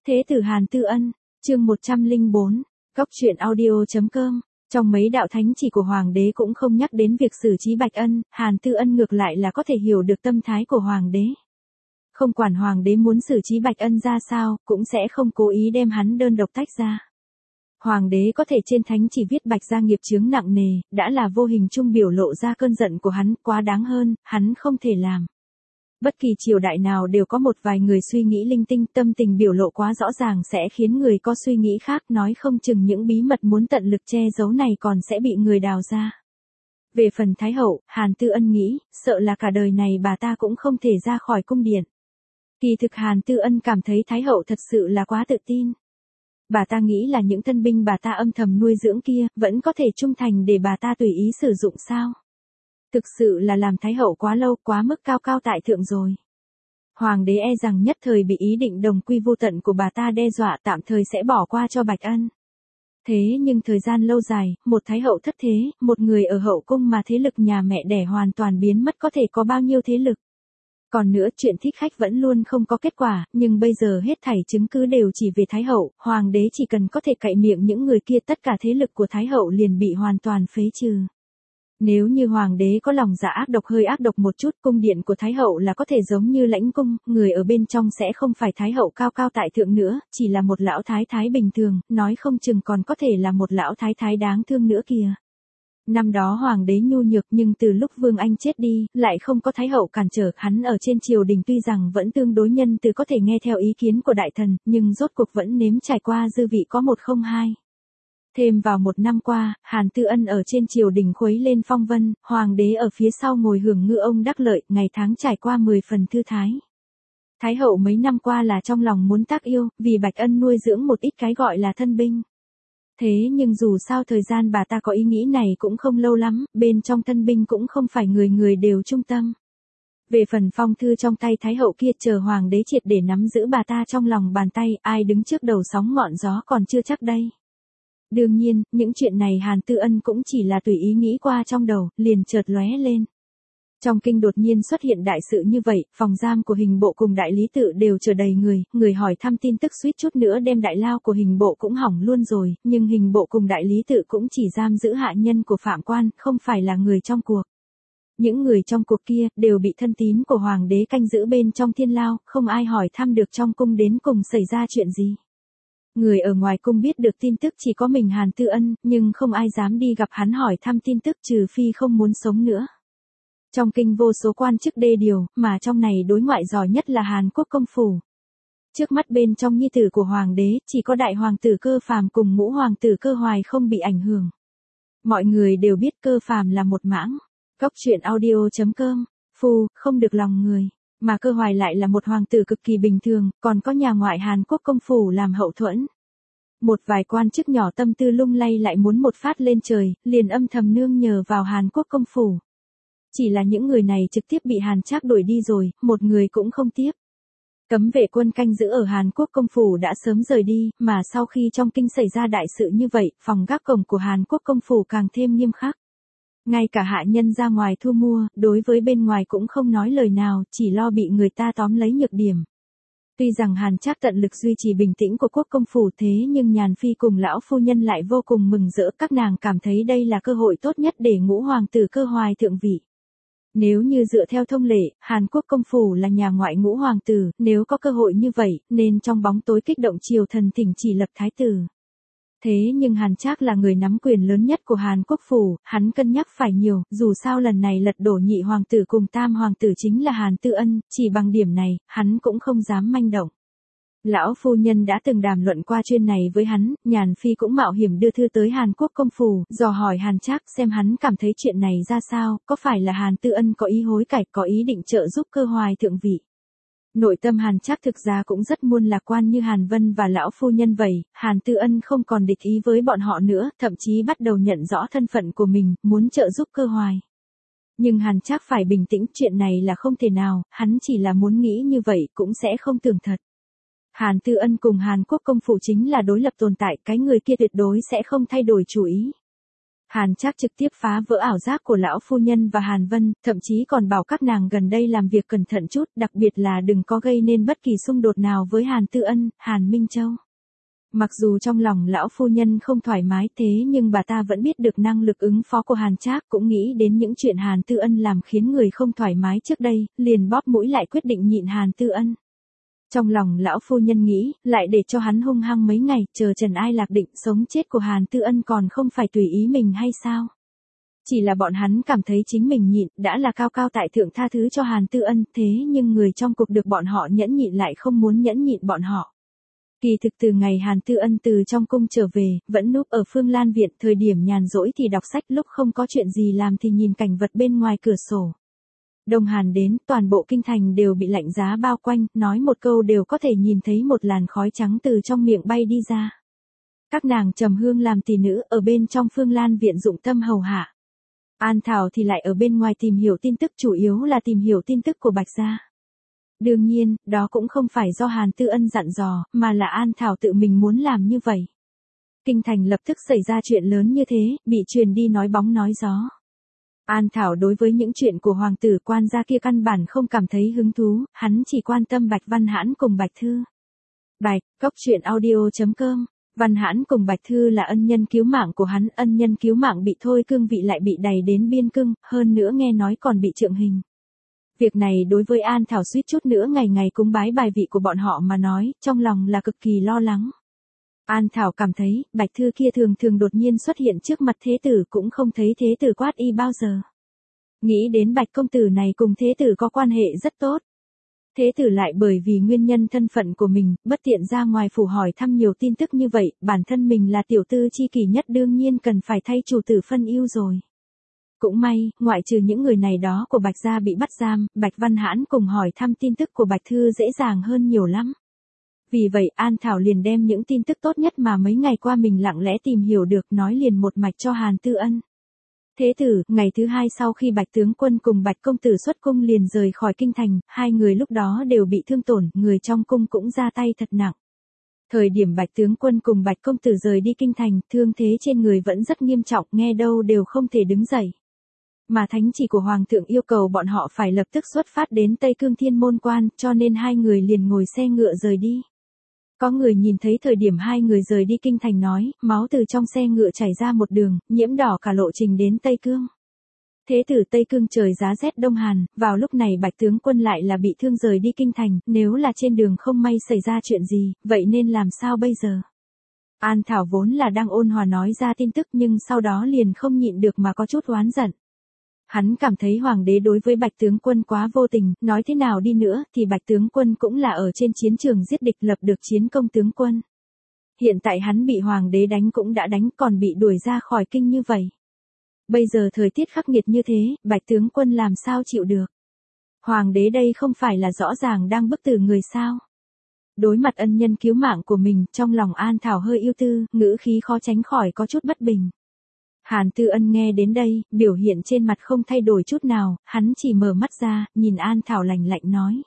Thế tử Hàn Tư Ân, chương 104, Góc truyện audio.com. Trong mấy đạo thánh chỉ của Hoàng đế cũng không nhắc đến việc xử trí Bạch Ân, Hàn Tư Ân ngược lại là có thể hiểu được tâm thái của Hoàng đế. Không quản Hoàng đế muốn xử trí Bạch Ân ra sao, cũng sẽ không cố ý đem hắn đơn độc tách ra. Hoàng đế có thể trên thánh chỉ viết Bạch gia nghiệp chướng nặng nề, đã là vô hình chung biểu lộ ra cơn giận của hắn, quá đáng hơn, hắn không thể làm. Bất kỳ triều đại nào đều có một vài người suy nghĩ linh tinh, tâm tình biểu lộ quá rõ ràng sẽ khiến người có suy nghĩ khác, nói không chừng những bí mật muốn tận lực che giấu này còn sẽ bị người đào ra. Về phần Thái hậu, Hàn Tư Ân nghĩ, sợ là cả đời này bà ta cũng không thể ra khỏi cung điện. Kỳ thực Hàn Tư Ân cảm thấy Thái hậu thật sự là quá tự tin. Bà ta nghĩ là những thân binh bà ta âm thầm nuôi dưỡng kia, vẫn có thể trung thành để bà ta tùy ý sử dụng sao? Thực sự là làm Thái hậu quá lâu, quá mức cao cao tại thượng rồi. Hoàng đế e rằng nhất thời bị ý định đồng quy vu tận của bà ta đe dọa, tạm thời sẽ bỏ qua cho Bạch Ân. Thế nhưng thời gian lâu dài, một Thái hậu thất thế, một người ở hậu cung mà thế lực nhà mẹ đẻ hoàn toàn biến mất có thể có bao nhiêu thế lực. Còn nữa chuyện thích khách vẫn luôn không có kết quả, nhưng bây giờ hết thảy chứng cứ đều chỉ về Thái hậu, Hoàng đế chỉ cần có thể cậy miệng những người kia, tất cả thế lực của Thái hậu liền bị hoàn toàn phế trừ. Nếu như Hoàng đế có lòng dạ ác độc, hơi ác độc một chút, cung điện của Thái hậu là có thể giống như lãnh cung, người ở bên trong sẽ không phải Thái hậu cao cao tại thượng nữa, chỉ là một lão thái thái bình thường, nói không chừng còn có thể là một lão thái thái đáng thương nữa kìa. Năm đó Hoàng đế nhu nhược, nhưng từ lúc Vương Anh chết đi, lại không có Thái hậu cản trở, hắn ở trên triều đình tuy rằng vẫn tương đối nhân từ, có thể nghe theo ý kiến của đại thần, nhưng rốt cuộc vẫn nếm trải qua dư vị có một không hai. Thêm vào một năm qua, Hàn Tư Ân ở trên triều đình khuấy lên phong vân, Hoàng đế ở phía sau ngồi hưởng ngư ông đắc lợi, ngày tháng trải qua 10 phần thư thái. Thái hậu mấy năm qua là trong lòng muốn tác yêu, vì Bạch Ân nuôi dưỡng một ít cái gọi là thân binh. Thế nhưng dù sao thời gian bà ta có ý nghĩ này cũng không lâu lắm, bên trong thân binh cũng không phải người người đều trung tâm. Về phần phong thư trong tay Thái hậu kia, chờ Hoàng đế triệt để nắm giữ bà ta trong lòng bàn tay, ai đứng trước đầu sóng ngọn gió còn chưa chắc đây. Đương nhiên, những chuyện này Hàn Tư Ân cũng chỉ là tùy ý nghĩ qua trong đầu, liền chợt lóe lên. Trong kinh đột nhiên xuất hiện đại sự như vậy, phòng giam của hình bộ cùng đại lý tự đều chờ đầy người hỏi thăm tin tức suýt chút nữa đem đại lao của hình bộ cũng hỏng luôn rồi, nhưng hình bộ cùng đại lý tự cũng chỉ giam giữ hạ nhân của phạm quan, không phải là người trong cuộc. Những người trong cuộc kia, đều bị thân tín của Hoàng đế canh giữ bên trong thiên lao, không ai hỏi thăm được trong cung đến cùng xảy ra chuyện gì. Người ở ngoài cung biết được tin tức chỉ có mình Hàn Tư Ân, nhưng không ai dám đi gặp hắn hỏi thăm tin tức, trừ phi không muốn sống nữa. Trong kinh vô số quan chức đê điều, mà trong này đối ngoại giỏi nhất là Hàn Quốc công phủ. Trước mắt bên trong nhi tử của Hoàng đế, chỉ có đại hoàng tử Cơ Phàm cùng ngũ hoàng tử Cơ Hoài không bị ảnh hưởng. Mọi người đều biết Cơ Phàm là một mãng. Góc truyện audio.com, không được lòng người. Mà Cơ Hoài lại là một hoàng tử cực kỳ bình thường, còn có nhà ngoại Hàn Quốc công phủ làm hậu thuẫn. Một vài quan chức nhỏ tâm tư lung lay lại muốn một phát lên trời, liền âm thầm nương nhờ vào Hàn Quốc công phủ. Chỉ là những người này trực tiếp bị Hàn Trác đuổi đi rồi, một người cũng không tiếp. Cấm vệ quân canh giữ ở Hàn Quốc công phủ đã sớm rời đi, mà sau khi trong kinh xảy ra đại sự như vậy, phòng gác cổng của Hàn Quốc công phủ càng thêm nghiêm khắc. Ngay cả hạ nhân ra ngoài thu mua, đối với bên ngoài cũng không nói lời nào, chỉ lo bị người ta tóm lấy nhược điểm. Tuy rằng Hàn Trác tận lực duy trì bình tĩnh của quốc công phủ, thế nhưng Nhàn Phi cùng lão phu nhân lại vô cùng mừng rỡ, các nàng cảm thấy đây là cơ hội tốt nhất để ngũ hoàng tử Cơ Hoài thượng vị. Nếu như dựa theo thông lệ, Hàn Quốc công phủ là nhà ngoại ngũ hoàng tử, nếu có cơ hội như vậy, nên trong bóng tối kích động triều thần thỉnh chỉ lập thái tử. Thế nhưng Hàn Trác là người nắm quyền lớn nhất của Hàn Quốc phủ, hắn cân nhắc phải nhiều, dù sao lần này lật đổ nhị hoàng tử cùng tam hoàng tử chính là Hàn Tư Ân, chỉ bằng điểm này, hắn cũng không dám manh động. Lão phu nhân đã từng đàm luận qua chuyện này với hắn, Nhàn Phi cũng mạo hiểm đưa thư tới Hàn Quốc công phủ, dò hỏi Hàn Trác xem hắn cảm thấy chuyện này ra sao, có phải là Hàn Tư Ân có ý hối cải, có ý định trợ giúp Cơ Hoài thượng vị. Nội tâm Hàn Trác thực ra cũng rất muôn lạc quan như Hàn Vân và lão phu nhân vậy, Hàn Tư Ân không còn địch ý với bọn họ nữa, thậm chí bắt đầu nhận rõ thân phận của mình, muốn trợ giúp Cơ Hoài. Nhưng Hàn Trác phải bình tĩnh, chuyện này là không thể nào, hắn chỉ là muốn nghĩ như vậy cũng sẽ không tưởng thật. Hàn Tư Ân cùng Hàn Quốc công phủ chính là đối lập tồn tại, cái người kia tuyệt đối sẽ không thay đổi chủ ý. Hàn Trác trực tiếp phá vỡ ảo giác của lão phu nhân và Hàn Vân, thậm chí còn bảo các nàng gần đây làm việc cẩn thận chút, đặc biệt là đừng có gây nên bất kỳ xung đột nào với Hàn Tư Ân, Hàn Minh Châu. Mặc dù trong lòng lão phu nhân không thoải mái thế nhưng bà ta vẫn biết được năng lực ứng phó của Hàn Trác, cũng nghĩ đến những chuyện Hàn Tư Ân làm khiến người không thoải mái trước đây, liền bóp mũi lại quyết định nhịn Hàn Tư Ân. Trong lòng lão phu nhân nghĩ, lại để cho hắn hung hăng mấy ngày, chờ Trần Ai Lạc định sống chết của Hàn Tư Ân còn không phải tùy ý mình hay sao? Chỉ là bọn hắn cảm thấy chính mình nhịn, đã là cao cao tại thượng tha thứ cho Hàn Tư Ân, thế nhưng người trong cuộc được bọn họ nhẫn nhịn lại không muốn nhẫn nhịn bọn họ. Kỳ thực từ ngày Hàn Tư Ân từ trong cung trở về, vẫn núp ở Phương Lan Viện, thời điểm nhàn rỗi thì đọc sách, lúc không có chuyện gì làm thì nhìn cảnh vật bên ngoài cửa sổ. Đông Hàn đến, toàn bộ kinh thành đều bị lạnh giá bao quanh, nói một câu đều có thể nhìn thấy một làn khói trắng từ trong miệng bay đi ra. Các nàng trầm hương làm tỷ nữ ở bên trong Phương Lan Viện dụng tâm hầu hạ. An Thảo thì lại ở bên ngoài tìm hiểu tin tức, chủ yếu là tìm hiểu tin tức của Bạch Gia. Đương nhiên, đó cũng không phải do Hàn Tư Ân dặn dò, mà là An Thảo tự mình muốn làm như vậy. Kinh thành lập tức xảy ra chuyện lớn như thế, bị truyền đi nói bóng nói gió. An Thảo đối với những chuyện của hoàng tử quan gia kia căn bản không cảm thấy hứng thú, hắn chỉ quan tâm Bạch Văn Hãn cùng Bạch Thư. Bạch, góc truyện audio.com. Văn Hãn cùng Bạch Thư là ân nhân cứu mạng của hắn, ân nhân cứu mạng bị thôi cương vị lại bị đày đến biên cương, hơn nữa nghe nói còn bị trượng hình. Việc này đối với An Thảo suýt chút nữa ngày ngày cúng bái bài vị của bọn họ mà nói, trong lòng là cực kỳ lo lắng. An Thảo cảm thấy, Bạch Thư kia thường thường đột nhiên xuất hiện trước mặt thế tử cũng không thấy thế tử quát y bao giờ. Nghĩ đến Bạch công tử này cùng thế tử có quan hệ rất tốt. Thế tử lại bởi vì nguyên nhân thân phận của mình, bất tiện ra ngoài phủ hỏi thăm nhiều tin tức như vậy, bản thân mình là tiểu tư chi kỷ nhất đương nhiên cần phải thay chủ tử phân ưu rồi. Cũng may, ngoại trừ những người này đó của Bạch Gia bị bắt giam, Bạch Văn Hãn cùng hỏi thăm tin tức của Bạch Thư dễ dàng hơn nhiều lắm. Vì vậy An Thảo liền đem những tin tức tốt nhất mà mấy ngày qua mình lặng lẽ tìm hiểu được nói liền một mạch cho Hàn Tư Ân. Thế tử, ngày thứ hai sau khi Bạch tướng quân cùng Bạch công tử xuất cung liền rời khỏi kinh thành, hai người lúc đó đều bị thương tổn, người trong cung cũng ra tay thật nặng. Thời điểm Bạch tướng quân cùng Bạch công tử rời đi kinh thành, thương thế trên người vẫn rất nghiêm trọng, nghe đâu đều không thể đứng dậy. Mà thánh chỉ của Hoàng thượng yêu cầu bọn họ phải lập tức xuất phát đến Tây Cương Thiên Môn Quan, cho nên hai người liền ngồi xe ngựa rời đi. Có người nhìn thấy thời điểm hai người rời đi kinh thành nói, máu từ trong xe ngựa chảy ra một đường, nhiễm đỏ cả lộ trình đến Tây Cương. Thế tử Tây Cương trời giá rét đông hàn, vào lúc này Bạch tướng quân lại là bị thương rời đi kinh thành, nếu là trên đường không may xảy ra chuyện gì, vậy nên làm sao bây giờ? An Thảo vốn là đang ôn hòa nói ra tin tức nhưng sau đó liền không nhịn được mà có chút oán giận. Hắn cảm thấy hoàng đế đối với Bạch tướng quân quá vô tình, nói thế nào đi nữa thì Bạch tướng quân cũng là ở trên chiến trường giết địch lập được chiến công tướng quân. Hiện tại hắn bị hoàng đế đánh cũng đã đánh còn bị đuổi ra khỏi kinh như vậy. Bây giờ thời tiết khắc nghiệt như thế, Bạch tướng quân làm sao chịu được. Hoàng đế đây không phải là rõ ràng đang bức tử người sao. Đối mặt ân nhân cứu mạng của mình, trong lòng An Thảo hơi ưu tư, ngữ khí khó tránh khỏi có chút bất bình. Hàn Tư Ân nghe đến đây, biểu hiện trên mặt không thay đổi chút nào, hắn chỉ mở mắt ra, nhìn An Thảo lạnh lạnh nói.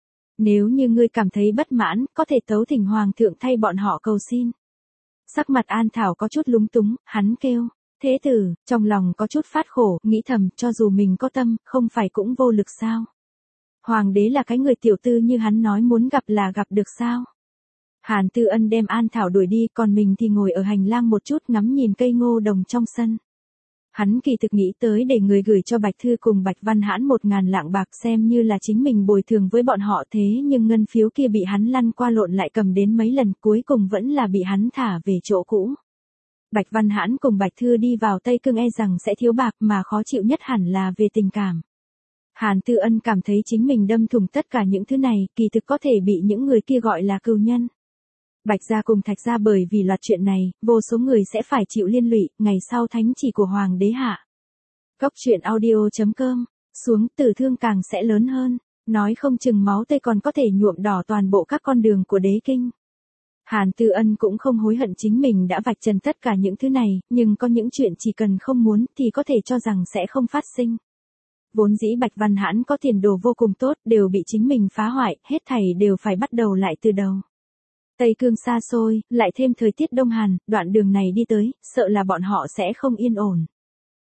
Nếu như ngươi cảm thấy bất mãn, có thể tấu thỉnh Hoàng thượng thay bọn họ cầu xin. Sắc mặt An Thảo có chút lúng túng, hắn kêu. Thế tử, trong lòng có chút phát khổ, nghĩ thầm, cho dù mình có tâm, không phải cũng vô lực sao. Hoàng đế là cái người tiểu tư như hắn nói muốn gặp là gặp được sao. Hàn Tư Ân đem An Thảo đuổi đi, còn mình thì ngồi ở hành lang một chút ngắm nhìn cây ngô đồng trong sân. Hắn kỳ thực nghĩ tới để người gửi cho Bạch Thư cùng Bạch Văn Hãn 1.000 lạng bạc xem như là chính mình bồi thường với bọn họ thế nhưng ngân phiếu kia bị hắn lăn qua lộn lại cầm đến mấy lần cuối cùng vẫn là bị hắn thả về chỗ cũ. Bạch Văn Hãn cùng Bạch Thư đi vào Tây Cương e rằng sẽ thiếu bạc mà khó chịu nhất hẳn là về tình cảm. Hàn Tư Ân cảm thấy chính mình đâm thủng tất cả những thứ này, kỳ thực có thể bị những người kia gọi là cừu nhân. Bạch Gia cùng Thạch Gia bởi vì loạt chuyện này, vô số người sẽ phải chịu liên lụy, ngày sau thánh chỉ của Hoàng đế hạ. Góc truyện audio.com, xuống tử thương càng sẽ lớn hơn, nói không chừng máu tươi còn có thể nhuộm đỏ toàn bộ các con đường của đế kinh. Hàn Tư Ân cũng không hối hận chính mình đã vạch trần tất cả những thứ này, nhưng có những chuyện chỉ cần không muốn thì có thể cho rằng sẽ không phát sinh. Vốn dĩ Bạch Văn Hãn có tiền đồ vô cùng tốt, đều bị chính mình phá hoại, hết thảy đều phải bắt đầu lại từ đầu. Tây Cương xa xôi, lại thêm thời tiết đông hàn, đoạn đường này đi tới, sợ là bọn họ sẽ không yên ổn.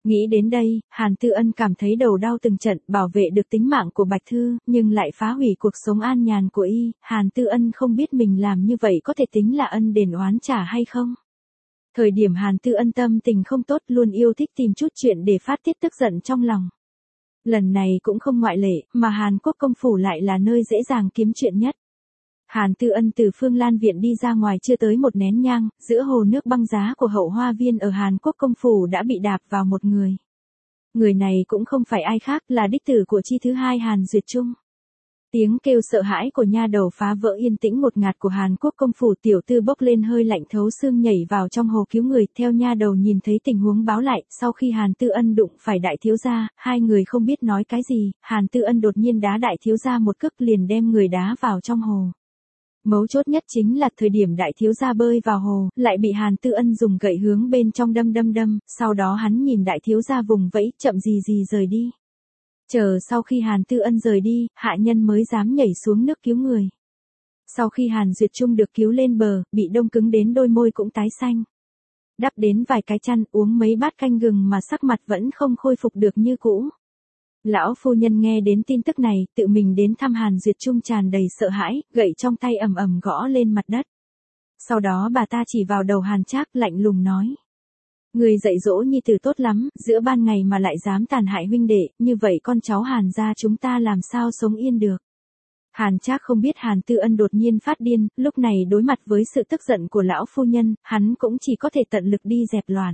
Nghĩ đến đây, Hàn Tư Ân cảm thấy đầu đau từng trận, bảo vệ được tính mạng của Bạch Thư, nhưng lại phá hủy cuộc sống an nhàn của y. Hàn Tư Ân không biết mình làm như vậy có thể tính là ân đền oán trả hay không. Thời điểm Hàn Tư Ân tâm tình không tốt, luôn yêu thích tìm chút chuyện để phát tiết tức giận trong lòng. Lần này cũng không ngoại lệ, mà Hàn Quốc công phủ lại là nơi dễ dàng kiếm chuyện nhất. Hàn Tư Ân từ Phương Lan viện đi ra ngoài chưa tới một nén nhang, giữa hồ nước băng giá của hậu hoa viên ở Hàn Quốc công phủ đã bị đạp vào một người. Người này cũng không phải ai khác, là đích tử của chi thứ hai Hàn Duyệt Trung. Tiếng kêu sợ hãi của nha đầu phá vỡ yên tĩnh ngột ngạt của Hàn Quốc công phủ, tiểu tư bốc lên hơi lạnh thấu xương nhảy vào trong hồ cứu người, theo nha đầu nhìn thấy tình huống báo lại, sau khi Hàn Tư Ân đụng phải đại thiếu gia, hai người không biết nói cái gì, Hàn Tư Ân đột nhiên đá đại thiếu gia một cước liền đem người đá vào trong hồ. Mấu chốt nhất chính là thời điểm đại thiếu gia bơi vào hồ, lại bị Hàn Tư Ân dùng gậy hướng bên trong đâm, sau đó hắn nhìn đại thiếu gia vùng vẫy, chậm gì rời đi. Chờ sau khi Hàn Tư Ân rời đi, hạ nhân mới dám nhảy xuống nước cứu người. Sau khi Hàn Duyệt Trung được cứu lên bờ, bị đông cứng đến đôi môi cũng tái xanh. Đắp đến vài cái chăn, uống mấy bát canh gừng mà sắc mặt vẫn không khôi phục được như cũ. Lão phu nhân nghe đến tin tức này, tự mình đến thăm Hàn Duyệt Trung tràn đầy sợ hãi, gậy trong tay ầm ầm gõ lên mặt đất. Sau đó bà ta chỉ vào đầu Hàn Trác lạnh lùng nói. Người dạy dỗ nhi tử tốt lắm, giữa ban ngày mà lại dám tàn hại huynh đệ, như vậy con cháu Hàn gia chúng ta làm sao sống yên được. Hàn Trác không biết Hàn Tư Ân đột nhiên phát điên, lúc này đối mặt với sự tức giận của lão phu nhân, hắn cũng chỉ có thể tận lực đi dẹp loạn.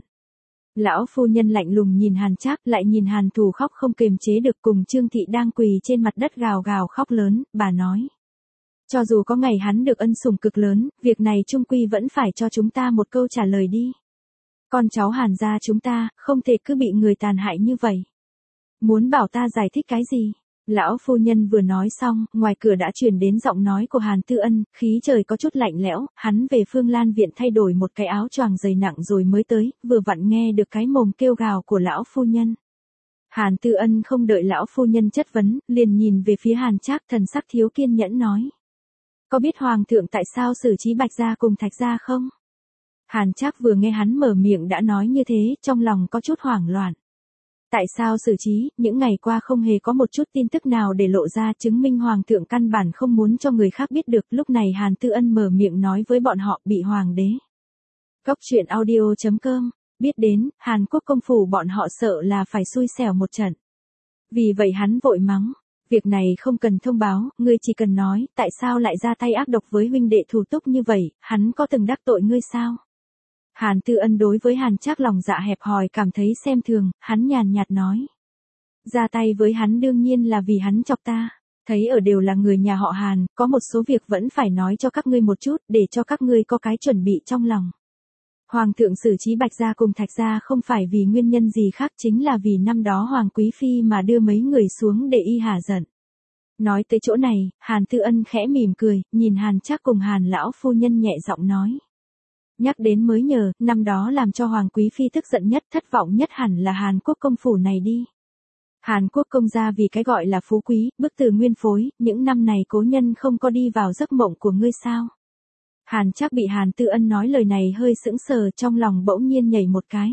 Lão phu nhân lạnh lùng nhìn Hàn Trác, lại nhìn Hàn Thù khóc không kềm chế được, cùng Trương Thị đang quỳ trên mặt đất gào gào khóc lớn, bà nói. Cho dù có ngày hắn được ân sủng cực lớn, việc này chung quy vẫn phải cho chúng ta một câu trả lời đi. Con cháu Hàn gia chúng ta, không thể cứ bị người tàn hại như vậy. Muốn bảo ta giải thích cái gì? Lão phu nhân vừa nói xong, ngoài cửa đã truyền đến giọng nói của Hàn Tư Ân, khí trời có chút lạnh lẽo, hắn về Phương Lan viện thay đổi một cái áo choàng dày nặng rồi mới tới, vừa vặn nghe được cái mồm kêu gào của lão phu nhân. Hàn Tư Ân không đợi lão phu nhân chất vấn, liền nhìn về phía Hàn Trác, thần sắc thiếu kiên nhẫn nói. Có biết hoàng thượng tại sao xử trí Bạch gia cùng Thạch gia không? Hàn Trác vừa nghe hắn mở miệng đã nói như thế, trong lòng có chút hoảng loạn. Tại sao xử trí, những ngày qua không hề có một chút tin tức nào để lộ ra, chứng minh hoàng thượng căn bản không muốn cho người khác biết được. Lúc này Hàn Tư Ân mở miệng nói với bọn họ, bị hoàng đế. Góc truyện audio.com, biết đến, Hàn Quốc công phủ bọn họ sợ là phải xui xẻo một trận. Vì vậy hắn vội mắng, việc này không cần thông báo, ngươi chỉ cần nói, tại sao lại ra tay ác độc với huynh đệ thủ túc như vậy, hắn có từng đắc tội ngươi sao? Hàn Tư Ân đối với Hàn Trác lòng dạ hẹp hòi cảm thấy xem thường, hắn nhàn nhạt nói. Ra tay với hắn đương nhiên là vì hắn chọc ta, thấy ở đều là người nhà họ Hàn, có một số việc vẫn phải nói cho các ngươi một chút, để cho các ngươi có cái chuẩn bị trong lòng. Hoàng thượng xử trí Bạch gia cùng Thạch gia không phải vì nguyên nhân gì khác, chính là vì năm đó Hoàng Quý Phi mà đưa mấy người xuống để y hả giận. Nói tới chỗ này, Hàn Tư Ân khẽ mỉm cười, nhìn Hàn Trác cùng Hàn lão phu nhân nhẹ giọng nói. Nhắc đến mới nhớ, năm đó làm cho Hoàng Quý Phi tức giận nhất, thất vọng nhất hẳn là Hàn Quốc công phủ này đi. Hàn Quốc công gia vì cái gọi là phú quý, bức từ nguyên phối, những năm này cố nhân không có đi vào giấc mộng của ngươi sao? Hàn Trác bị Hàn Tư Ân nói lời này hơi sững sờ, trong lòng bỗng nhiên nhảy một cái.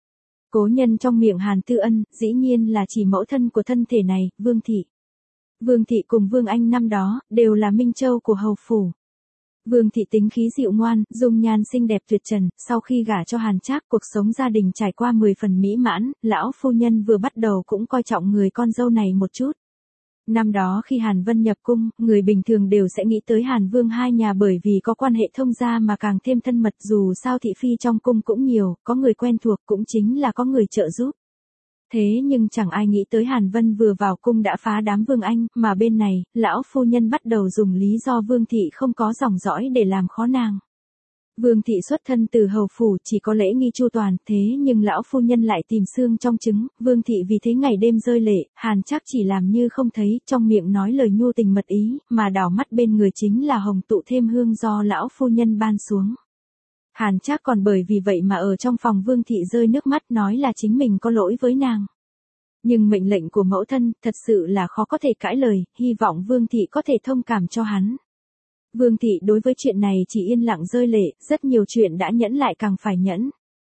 Cố nhân trong miệng Hàn Tư Ân, dĩ nhiên là chỉ mẫu thân của thân thể này, Vương Thị. Vương Thị cùng Vương Anh năm đó, đều là minh châu của hầu phủ. Vương Thị tính khí dịu ngoan, dung nhan xinh đẹp tuyệt trần, sau khi gả cho Hàn Trác, cuộc sống gia đình trải qua 10 phần mỹ mãn, lão phu nhân vừa bắt đầu cũng coi trọng người con dâu này một chút. Năm đó khi Hàn Vân nhập cung, người bình thường đều sẽ nghĩ tới Hàn Vương hai nhà bởi vì có quan hệ thông gia mà càng thêm thân mật, dù sao thị phi trong cung cũng nhiều, có người quen thuộc cũng chính là có người trợ giúp. Thế nhưng chẳng ai nghĩ tới Hàn Vân vừa vào cung đã phá đám Vương Anh, mà bên này, lão phu nhân bắt đầu dùng lý do Vương Thị không có dòng dõi để làm khó nàng. Vương Thị xuất thân từ hầu phủ, chỉ có lễ nghi chu toàn, thế nhưng lão phu nhân lại tìm xương trong trứng, Vương Thị vì thế ngày đêm rơi lệ, Hàn Trác chỉ làm như không thấy, trong miệng nói lời nhu tình mật ý, mà đảo mắt bên người chính là hồng tụ thêm hương do lão phu nhân ban xuống. Hàn Trác còn bởi vì vậy mà ở trong phòng Vương Thị rơi nước mắt, nói là chính mình có lỗi với nàng. Nhưng mệnh lệnh của mẫu thân, thật sự là khó có thể cãi lời, hy vọng Vương Thị có thể thông cảm cho hắn. Vương Thị đối với chuyện này chỉ yên lặng rơi lệ, rất nhiều chuyện đã nhẫn lại càng phải nhẫn.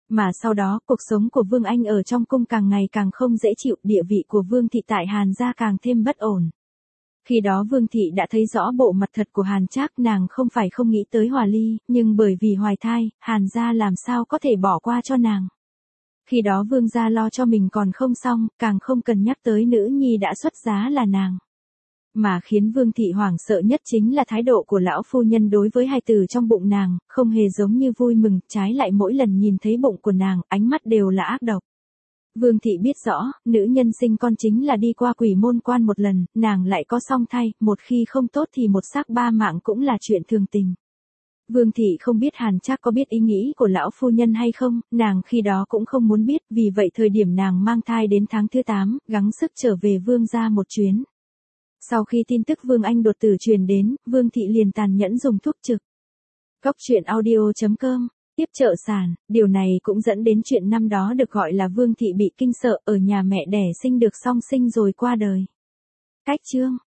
Mà sau đó, cuộc sống của Vương Anh ở trong cung càng ngày càng không dễ chịu, địa vị của Vương thị tại Hàn gia càng thêm bất ổn. Khi đó Vương thị đã thấy rõ bộ mặt thật của Hàn Trác, nàng không phải không nghĩ tới hòa ly, nhưng bởi vì hoài thai, Hàn gia làm sao có thể bỏ qua cho nàng. Khi đó Vương gia lo cho mình còn không xong, càng không cần nhắc tới nữ nhi đã xuất giá là nàng. Mà khiến Vương thị hoảng sợ nhất chính là thái độ của lão phu nhân đối với hài tử trong bụng nàng, không hề giống như vui mừng, trái lại mỗi lần nhìn thấy bụng của nàng, ánh mắt đều là ác độc. Vương thị biết rõ, nữ nhân sinh con chính là đi qua quỷ môn quan một lần, nàng lại có song thai, một khi không tốt thì một xác ba mạng cũng là chuyện thường tình. Vương thị không biết Hàn Trác có biết ý nghĩ của lão phu nhân hay không, nàng khi đó cũng không muốn biết, vì vậy thời điểm nàng mang thai đến tháng thứ 8, gắng sức trở về Vương gia một chuyến. Sau khi tin tức Vương Anh đột tử truyền đến, Vương thị liền tàn nhẫn dùng thuốc trực. Góc truyện audio.com tiếp trợ sản, điều này cũng dẫn đến chuyện năm đó được gọi là Vương thị bị kinh sợ, ở nhà mẹ đẻ sinh được song sinh rồi qua đời. Cách chương